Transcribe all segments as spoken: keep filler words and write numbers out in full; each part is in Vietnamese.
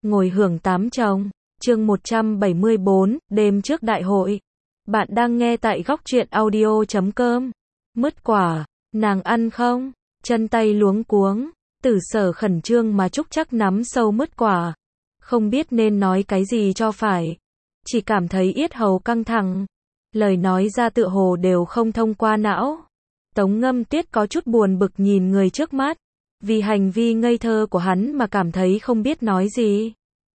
ngồi hưởng tám chồng, chương một trăm bảy mươi bốn, đêm trước đại hội. Bạn đang nghe tại góc truyện audio chấm com. Mứt quả, nàng ăn không? Chân tay luống cuống, Tử Sở khẩn trương mà trúc chắc nắm sâu mứt quả. Không biết nên nói cái gì cho phải. Chỉ cảm thấy yết hầu căng thẳng. Lời nói ra tựa hồ đều không thông qua não. Tống Ngâm Tuyết có chút buồn bực nhìn người trước mắt. Vì hành vi ngây thơ của hắn mà cảm thấy không biết nói gì.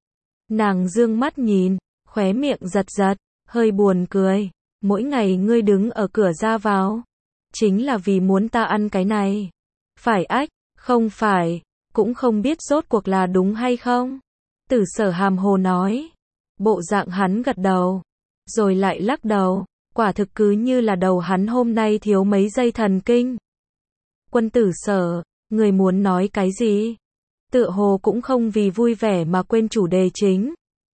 Nàng dương mắt nhìn, khóe miệng giật giật, hơi buồn cười. Mỗi ngày ngươi đứng ở cửa ra vào, chính là vì muốn ta ăn cái này. Phải ách, không phải, cũng không biết rốt cuộc là đúng hay không. Tử Sở hàm hồ nói. Bộ dạng hắn gật đầu, rồi lại lắc đầu. Quả thực cứ như là đầu hắn hôm nay thiếu mấy dây thần kinh. Quân Tử Sở, người muốn nói cái gì? Tựa hồ cũng không vì vui vẻ mà quên chủ đề chính.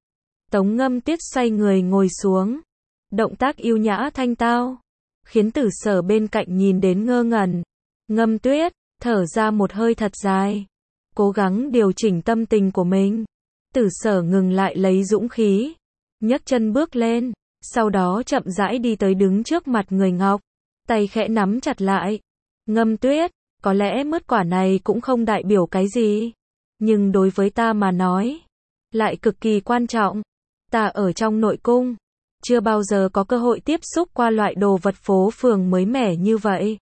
Tống Ngâm Tuyết xoay người ngồi xuống. Động tác yêu nhã thanh tao, khiến Tử Sở bên cạnh nhìn đến ngơ ngẩn. Ngâm Tuyết, thở ra một hơi thật dài. Cố gắng điều chỉnh tâm tình của mình. Tử Sở ngừng lại lấy dũng khí. Nhấc chân bước lên. Sau đó chậm rãi đi tới đứng trước mặt người Ngọc. Tay khẽ nắm chặt lại. Ngâm Tuyết, có lẽ mứt quả này cũng không đại biểu cái gì. Nhưng đối với ta mà nói, lại cực kỳ quan trọng. Ta ở trong nội cung, chưa bao giờ có cơ hội tiếp xúc qua loại đồ vật phố phường mới mẻ như vậy.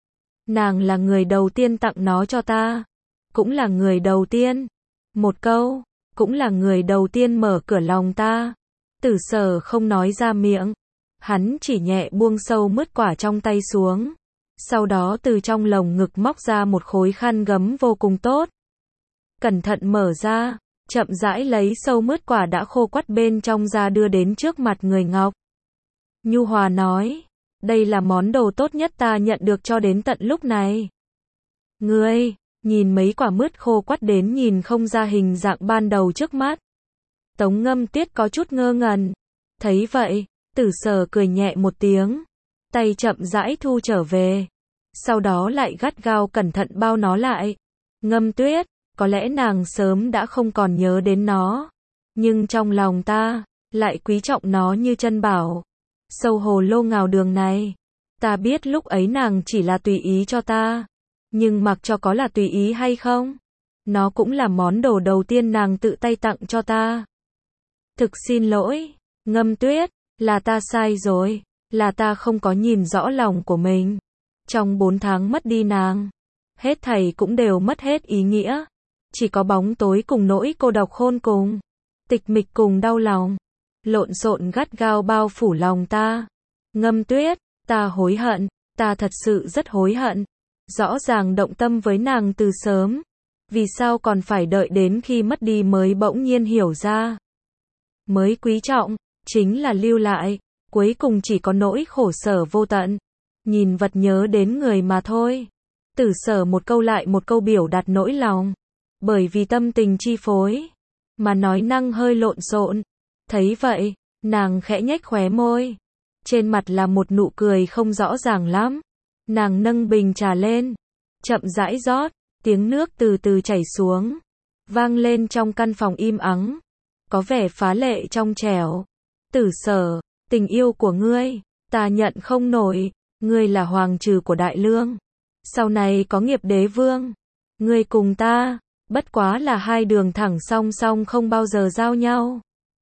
Nàng là người đầu tiên tặng nó cho ta. Cũng là người đầu tiên. Một câu, cũng là người đầu tiên mở cửa lòng ta. Tử Sở không nói ra miệng. Hắn chỉ nhẹ buông sâu mứt quả trong tay xuống. Sau đó từ trong lồng ngực móc ra một khối khăn gấm vô cùng tốt. Cẩn thận mở ra, chậm rãi lấy sâu mứt quả đã khô quắt bên trong ra đưa đến trước mặt người Ngọc. Nhu hòa nói, đây là món đồ tốt nhất ta nhận được cho đến tận lúc này. Ngươi, nhìn mấy quả mứt khô quắt đến nhìn không ra hình dạng ban đầu trước mắt. Tống Ngâm Tuyết có chút ngơ ngẩn. Thấy vậy, Tử Sở cười nhẹ một tiếng. Tay chậm rãi thu trở về. Sau đó lại gắt gao cẩn thận bao nó lại. Ngâm Tuyết, có lẽ nàng sớm đã không còn nhớ đến nó. Nhưng trong lòng ta, lại quý trọng nó như chân bảo. Sâu hồ lô ngào đường này. Ta biết lúc ấy nàng chỉ là tùy ý cho ta. Nhưng mặc cho có là tùy ý hay không, nó cũng là món đồ đầu tiên nàng tự tay tặng cho ta. Thực xin lỗi, Ngâm Tuyết, là ta sai rồi, là ta không có nhìn rõ lòng của mình. Trong bốn tháng mất đi nàng, hết thảy cũng đều mất hết ý nghĩa. Chỉ có bóng tối cùng nỗi cô độc khôn cùng, tịch mịch cùng đau lòng, lộn xộn gắt gao bao phủ lòng ta. Ngâm Tuyết, ta hối hận, ta thật sự rất hối hận. Rõ ràng động tâm với nàng từ sớm, vì sao còn phải đợi đến khi mất đi mới bỗng nhiên hiểu ra. Mới quý trọng, chính là lưu lại, cuối cùng chỉ có nỗi khổ sở vô tận. Nhìn vật nhớ đến người mà thôi. Tử Sở một câu lại một câu biểu đạt nỗi lòng. Bởi vì tâm tình chi phối, mà nói năng hơi lộn xộn. Thấy vậy, nàng khẽ nhếch khóe môi. Trên mặt là một nụ cười không rõ ràng lắm. Nàng nâng bình trà lên, chậm rãi rót, tiếng nước từ từ chảy xuống, vang lên trong căn phòng im ắng, có vẻ phá lệ trong trẻo. Tử Sở, tình yêu của ngươi, ta nhận không nổi, ngươi là hoàng trừ của Đại Lương, sau này có nghiệp đế vương, ngươi cùng ta, bất quá là hai đường thẳng song song không bao giờ giao nhau.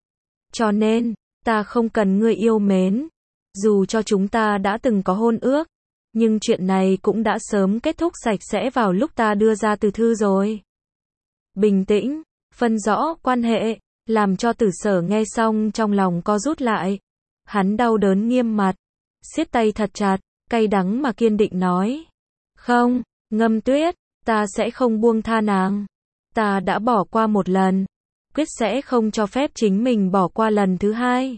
Cho nên, ta không cần ngươi yêu mến, dù cho chúng ta đã từng có hôn ước. Nhưng chuyện này cũng đã sớm kết thúc sạch sẽ vào lúc ta đưa ra từ thư rồi. Bình tĩnh, phân rõ quan hệ, làm cho Tử Sở nghe xong trong lòng co rút lại. Hắn đau đớn nghiêm mặt, siết tay thật chặt, cay đắng mà kiên định nói. Không, Ngâm Tuyết, ta sẽ không buông tha nàng. Ta đã bỏ qua một lần, quyết sẽ không cho phép chính mình bỏ qua lần thứ hai.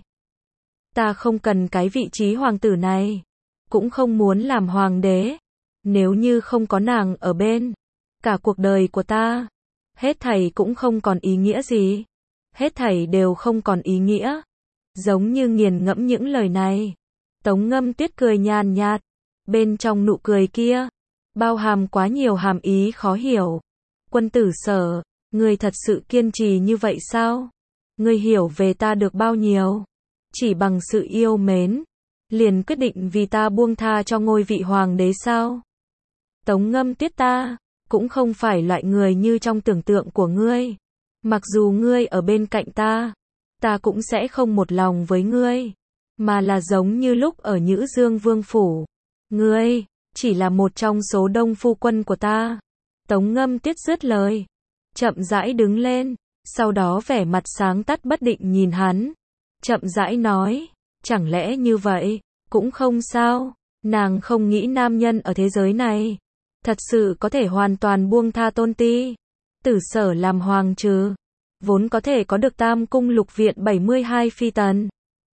Ta không cần cái vị trí hoàng tử này. Cũng không muốn làm hoàng đế. Nếu như không có nàng ở bên, cả cuộc đời của ta, hết thảy cũng không còn ý nghĩa gì. Hết thảy đều không còn ý nghĩa. Giống như nghiền ngẫm những lời này, Tống Ngâm Tuyết cười nhàn nhạt. Bên trong nụ cười kia, bao hàm quá nhiều hàm ý khó hiểu. Quân Tử Sở, Ngươi thật sự kiên trì như vậy sao? Ngươi hiểu về ta được bao nhiêu? Chỉ bằng sự yêu mến, liền quyết định vì ta buông tha cho ngôi vị hoàng đế sao? Tống Ngâm Tuyết, ta cũng không phải loại người như trong tưởng tượng của ngươi. Mặc dù ngươi ở bên cạnh ta, ta cũng sẽ không một lòng với ngươi, mà là giống như lúc ở Nhữ Dương Vương phủ. Ngươi chỉ là một trong số đông phu quân của ta. Tống Ngâm Tuyết dứt lời, chậm rãi đứng lên, sau đó vẻ mặt sáng tắt bất định nhìn hắn, chậm rãi nói, chẳng lẽ như vậy cũng không sao? Nàng không nghĩ nam nhân ở thế giới này thật sự có thể hoàn toàn buông tha Tôn Ti, Tử Sở làm hoàng trừ, vốn có thể có được Tam cung lục viện bảy mươi hai phi tần.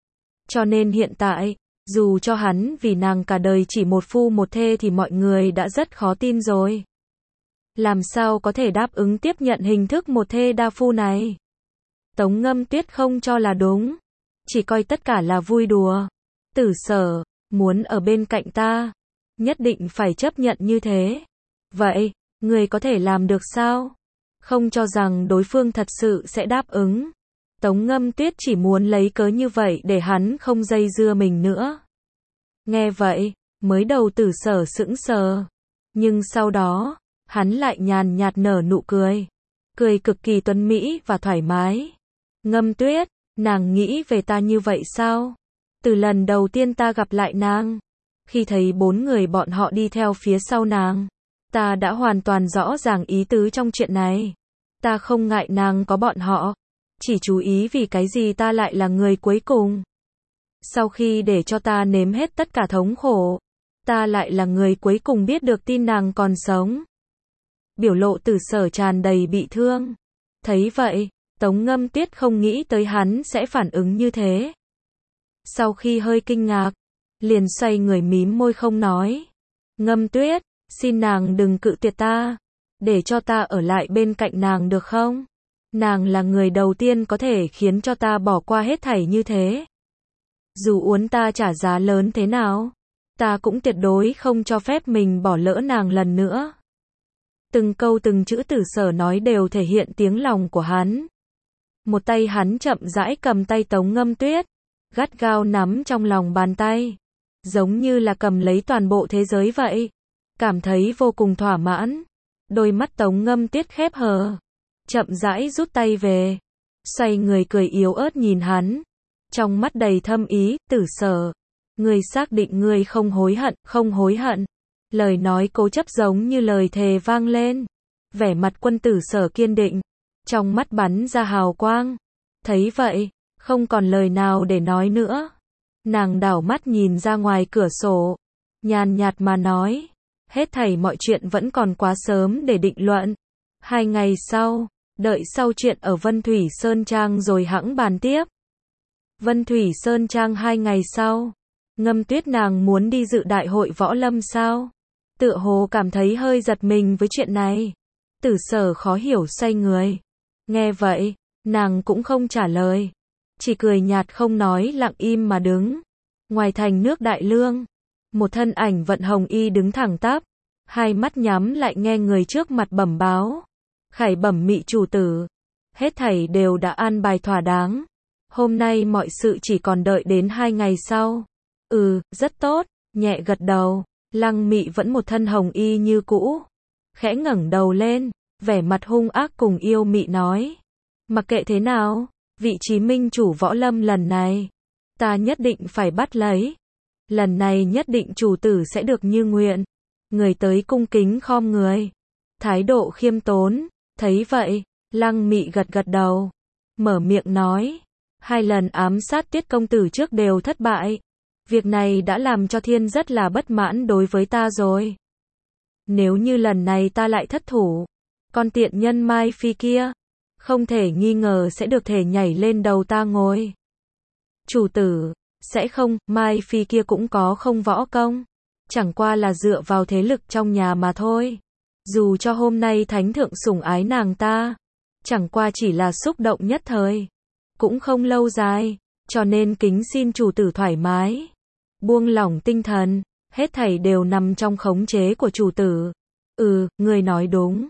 Cho nên hiện tại, dù cho hắn vì nàng cả đời chỉ một phu một thê thì mọi người đã rất khó tin rồi. Làm sao có thể đáp ứng tiếp nhận hình thức một thê đa phu này? Tống Ngâm Tuyết không cho là đúng, chỉ coi tất cả là vui đùa. Tử Sở muốn ở bên cạnh ta, nhất định phải chấp nhận như thế. Vậy, người có thể làm được sao? Không cho rằng đối phương thật sự sẽ đáp ứng. Tống Ngâm Tuyết chỉ muốn lấy cớ như vậy để hắn không dây dưa mình nữa. Nghe vậy, mới đầu Tử Sở sững sờ, nhưng sau đó, hắn lại nhàn nhạt nở nụ cười, cười cực kỳ tuấn mỹ và thoải mái. Ngâm Tuyết, nàng nghĩ về ta như vậy sao? Từ lần đầu tiên ta gặp lại nàng, khi thấy bốn người bọn họ đi theo phía sau nàng, ta đã hoàn toàn rõ ràng ý tứ trong chuyện này. Ta không ngại nàng có bọn họ, chỉ chú ý vì cái gì ta lại là người cuối cùng. Sau khi để cho ta nếm hết tất cả thống khổ, ta lại là người cuối cùng biết được tin nàng còn sống. Biểu lộ Tử Sở tràn đầy bị thương. Thấy vậy, Tống Ngâm Tuyết không nghĩ tới hắn sẽ phản ứng như thế. Sau khi hơi kinh ngạc, liền xoay người mím môi không nói. Ngâm Tuyết, xin nàng đừng cự tuyệt ta, để cho ta ở lại bên cạnh nàng được không? Nàng là người đầu tiên có thể khiến cho ta bỏ qua hết thảy như thế. Dù uốn ta trả giá lớn thế nào, ta cũng tuyệt đối không cho phép mình bỏ lỡ nàng lần nữa. Từng câu từng chữ Tử Sở nói đều thể hiện tiếng lòng của hắn. Một tay hắn chậm rãi cầm tay Tống Ngâm Tuyết, gắt gao nắm trong lòng bàn tay, giống như là cầm lấy toàn bộ thế giới vậy. Cảm thấy vô cùng thỏa mãn. Đôi mắt Tống Ngâm Tuyết khép hờ, chậm rãi rút tay về, xoay người cười yếu ớt nhìn hắn, trong mắt đầy thâm ý. Tử Sở, ngươi xác định ngươi không hối hận, không hối hận? Lời nói cố chấp giống như lời thề vang lên, vẻ mặt Quân Tử Sở kiên định, trong mắt bắn ra hào quang. Thấy vậy, không còn lời nào để nói nữa. Nàng đảo mắt nhìn ra ngoài cửa sổ, nhàn nhạt mà nói, hết thảy mọi chuyện vẫn còn quá sớm để định luận. Hai ngày sau, đợi sau chuyện ở Vân Thủy Sơn Trang rồi hẵng bàn tiếp. Vân Thủy Sơn Trang hai ngày sau, Ngâm Tuyết nàng muốn đi dự đại hội võ lâm sao? Tựa hồ cảm thấy hơi giật mình với chuyện này. Tử Sở khó hiểu xoay người. Nghe vậy, nàng cũng không trả lời, chỉ cười nhạt không nói, lặng im mà đứng. Ngoài thành nước Đại Lương, một thân ảnh vận hồng y đứng thẳng tắp, hai mắt nhắm lại nghe người trước mặt bẩm báo. Khải bẩm Mị chủ tử, hết thảy đều đã an bài thỏa đáng. Hôm nay mọi sự chỉ còn đợi đến hai ngày sau. Ừ, rất tốt, nhẹ gật đầu. Lăng Mị vẫn một thân hồng y như cũ, khẽ ngẩng đầu lên, vẻ mặt hung ác cùng yêu mị nói, mặc kệ thế nào, vị trí minh chủ võ lâm lần này, ta nhất định phải bắt lấy. Lần này nhất định chủ tử sẽ được như nguyện. Người tới cung kính khom người, thái độ khiêm tốn. Thấy vậy, Lăng Mị gật gật đầu, mở miệng nói, hai lần ám sát Tiết công tử trước đều thất bại. Việc này đã làm cho Thiên rất là bất mãn đối với ta rồi. Nếu như lần này ta lại thất thủ, con tiện nhân Mai Phi kia, không thể nghi ngờ sẽ được thể nhảy lên đầu ta ngồi. Chủ tử, sẽ không, Mai Phi kia cũng có không võ công, chẳng qua là dựa vào thế lực trong nhà mà thôi. Dù cho hôm nay thánh thượng sủng ái nàng ta, chẳng qua chỉ là xúc động nhất thời, cũng không lâu dài, cho nên kính xin chủ tử thoải mái, buông lỏng tinh thần, hết thảy đều nằm trong khống chế của chủ tử. Ừ, người nói đúng,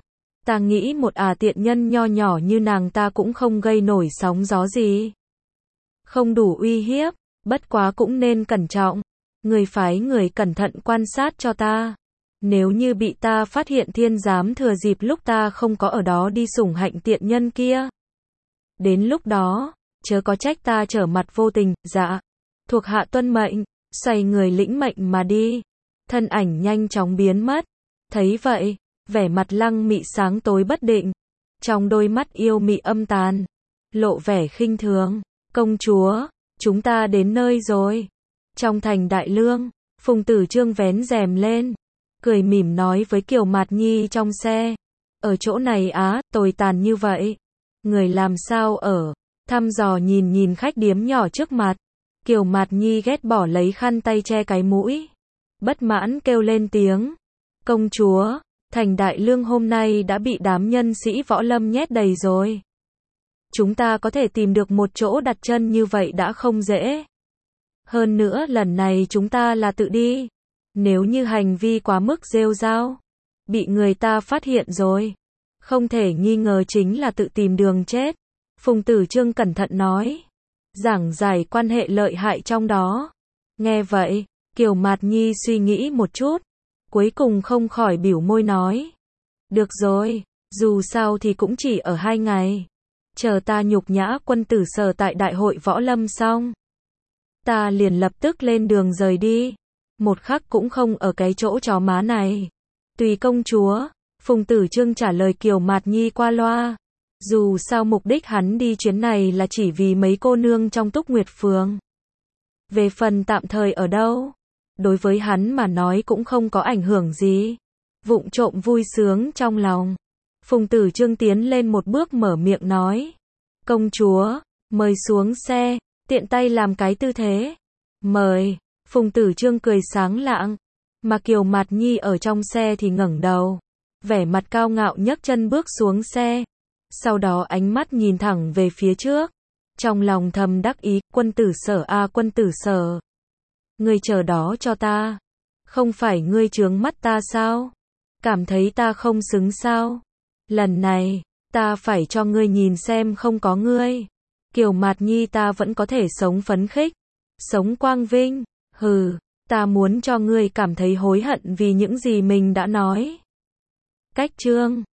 Ta nghĩ một à tiện nhân nho nhỏ như nàng ta cũng không gây nổi sóng gió gì. Không đủ uy hiếp, bất quá cũng nên cẩn trọng. Người phái người cẩn thận quan sát cho ta. Nếu như bị ta phát hiện thiên giám thừa dịp lúc ta không có ở đó đi sủng hạnh tiện nhân kia. Đến lúc đó, chớ có trách ta trở mặt vô tình. Dạ. Thuộc hạ tuân mệnh, xoay người lĩnh mệnh mà đi. Thân ảnh nhanh chóng biến mất. Thấy vậy, vẻ mặt Lăng Mị sáng tối bất định. Trong đôi mắt yêu mị âm tàn, lộ vẻ khinh thường. Công chúa, chúng ta đến nơi rồi. Trong thành Đại Lương, Phùng Tử Chương vén rèm lên, cười mỉm nói với Kiều Mạt Nhi trong xe. Ở chỗ này á, tồi tàn như vậy. Người làm sao ở? Thăm dò nhìn nhìn khách điếm nhỏ trước mặt. Kiều Mạt Nhi ghét bỏ lấy khăn tay che cái mũi. Bất mãn kêu lên tiếng. Công chúa, thành Đại Lương hôm nay đã bị đám nhân sĩ võ lâm nhét đầy rồi. Chúng ta có thể tìm được một chỗ đặt chân như vậy đã không dễ. Hơn nữa lần này chúng ta là tự đi. Nếu như hành vi quá mức rêu rao, bị người ta phát hiện rồi, không thể nghi ngờ chính là tự tìm đường chết. Phùng Tử Chương cẩn thận nói, giảng giải quan hệ lợi hại trong đó. Nghe vậy, Kiều Mạt Nhi suy nghĩ một chút, cuối cùng không khỏi bĩu môi nói. Được rồi, dù sao thì cũng chỉ ở hai ngày. Chờ ta nhục nhã quân tử Sở tại đại hội võ lâm xong, ta liền lập tức lên đường rời đi. Một khắc cũng không ở cái chỗ chó má này. Tùy công chúa, Phùng Tử Chương trả lời Kiều Mạt Nhi qua loa. Dù sao mục đích hắn đi chuyến này là chỉ vì mấy cô nương trong Túc Nguyệt Phường. Về phần tạm thời ở đâu, đối với hắn mà nói cũng không có ảnh hưởng gì. Vụng trộm vui sướng trong lòng, Phùng Tử Chương tiến lên một bước mở miệng nói. Công chúa, mời xuống xe, tiện tay làm cái tư thế. Mời. Phùng Tử Chương cười sáng lạng, mà Kiều Mạt Nhi ở trong xe thì ngẩng đầu, vẻ mặt cao ngạo nhấc chân bước xuống xe, sau đó ánh mắt nhìn thẳng về phía trước, trong lòng thầm đắc ý, quân tử Sở a à, quân tử Sở, ngươi chờ đó cho ta, không phải ngươi chướng mắt ta sao? Cảm thấy ta không xứng sao? Lần này, ta phải cho ngươi nhìn xem không có ngươi, Kiều Mạt Nhi ta vẫn có thể sống phấn khích, sống quang vinh. Hừ, ta muốn cho ngươi cảm thấy hối hận vì những gì mình đã nói. Cách chương